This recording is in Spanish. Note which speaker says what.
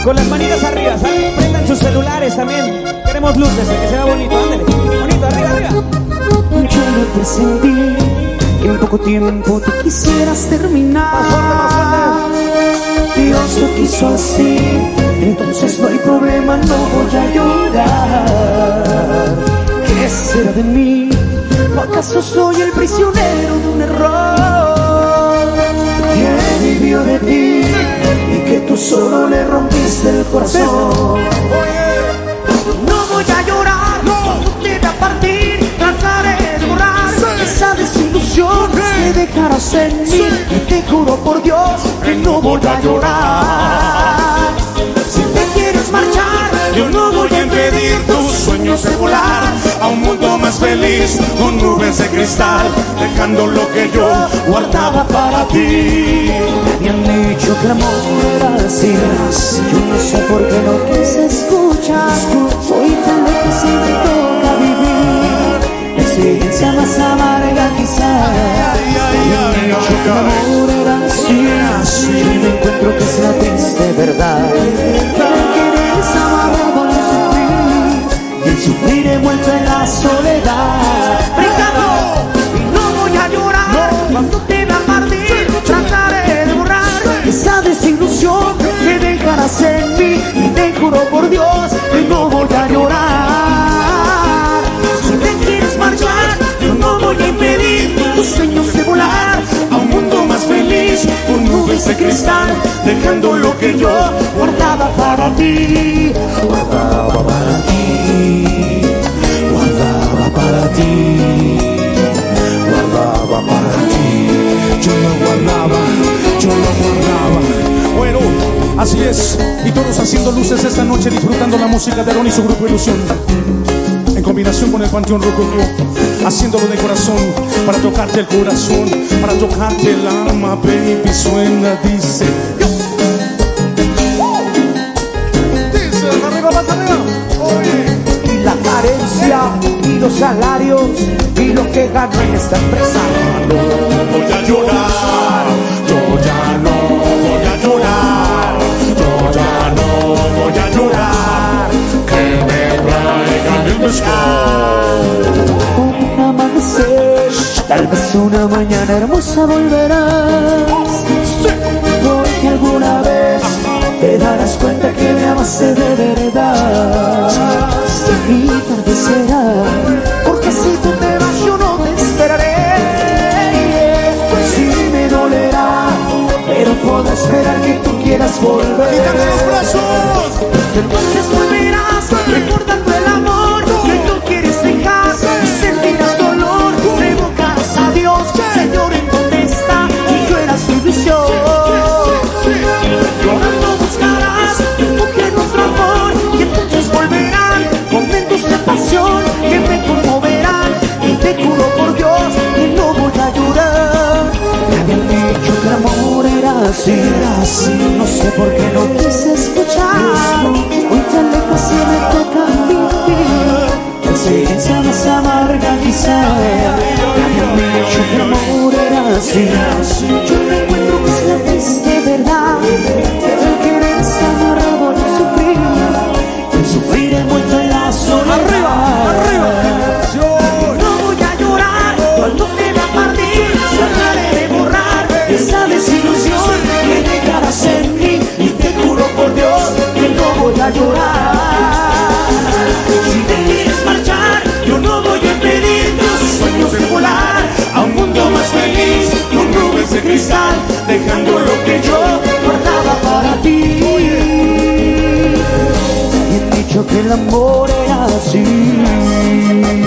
Speaker 1: Con las manitas arriba, ¿saben? Prendan sus celulares también. Queremos luces, que se vea bonito, ándale. Bonito, arriba, arriba.
Speaker 2: Yo no te sentí que en poco tiempo tú quisieras terminar.
Speaker 1: Más fuerte.
Speaker 2: Dios lo quiso así, entonces no hay problema, no voy a llorar. ¿Qué será de mí? ¿O acaso soy el prisionero de un error? ¿Quién vivió de ti y que tú solo le rompiste el corazón? No voy a llorar, cuando te vea partir, trataré de borrar esa desilusión que dejarás en mí. Y te juro por Dios que no voy a llorar. Si te quieres marchar,
Speaker 3: yo no voy a impedir tus sueños de volar a un mundo más feliz, con nubes de cristal, dejando lo que yo guardaba para ti.
Speaker 2: me han dicho que el amor era así. Yo no sé por qué no quise escuchar. Soy tan lejos y me toca vivir la experiencia más amarga quizás. Me han dicho que el amor era así. Yo me encuentro que es la triste verdad. Sufrir envuelto en la soledad. Brincando, y no voy a llorar cuando te vea partir. Trataré de borrar esa desilusión que dejarás en mí. Y te juro por Dios que no voy a llorar. Si te quieres marchar, yo no voy a impedir tus sueños de volar
Speaker 3: a un mundo más feliz, con nubes de cristal, dejando lo que yo
Speaker 2: guardaba para ti. Guardaba para ti. Guardaba para ti.
Speaker 3: Guardaba para ti. Yo lo guardaba. Bueno, así es. Y todos haciendo luces esta noche, disfrutando la música de Aaron y su grupo Ilusión, en combinación con el Panteón Rococó, haciéndolo de corazón, para tocarte el corazón, para tocarte el alma, baby. Suena, dice. Arriba, más arriba. Oye.
Speaker 2: Y la carencia, y los salarios, y lo que gano en esta empresa.
Speaker 3: No voy a llorar, yo ya no voy a llorar, yo ya no voy a llorar, que me traigan el mezcal.
Speaker 2: Un amanecer, tal vez una mañana hermosa volverás. Porque alguna vez te darás cuenta que me amaste de verdad. Y tarde será, porque si tú te vas yo no te esperaré. Sí me dolerá, pero puedo esperar que tú quieras volver.
Speaker 3: ¡Quítate los brazos!
Speaker 2: Entonces volverás recordando el amor que tú quieres dejar y sentirás dolor. Revocarás a Dios, Señor, ¿en dónde está? Y yo era su ilusión. Llorando buscarás refugio en otro amor y entonces volverán momentos de pasión que me conmoverán. Y te juro por Dios que no voy a llorar. Me habían dicho que el amor era así, no sé por qué no quise escuchar. Hoy tan lejos y me toca vivir la experiencia más amarga quizá. Me habían dicho que el amor era así. Yo me encuentro que es la triste verdad. El querer está amarrado al sufrir. El sufrir envuelto en la soledad.
Speaker 3: Arriba.
Speaker 2: No voy a llorar cuando te vea partir. Trataré de borrar esa desilusión que dejarás en mí. Y te juro por Dios que no voy a llorar. Si te quieres marchar, yo no voy a impedir tus sueños de volar
Speaker 3: A un mundo más feliz, con nubes de cristal, dejando lo que yo
Speaker 2: guardaba para ti. Y he dicho que el amor era así.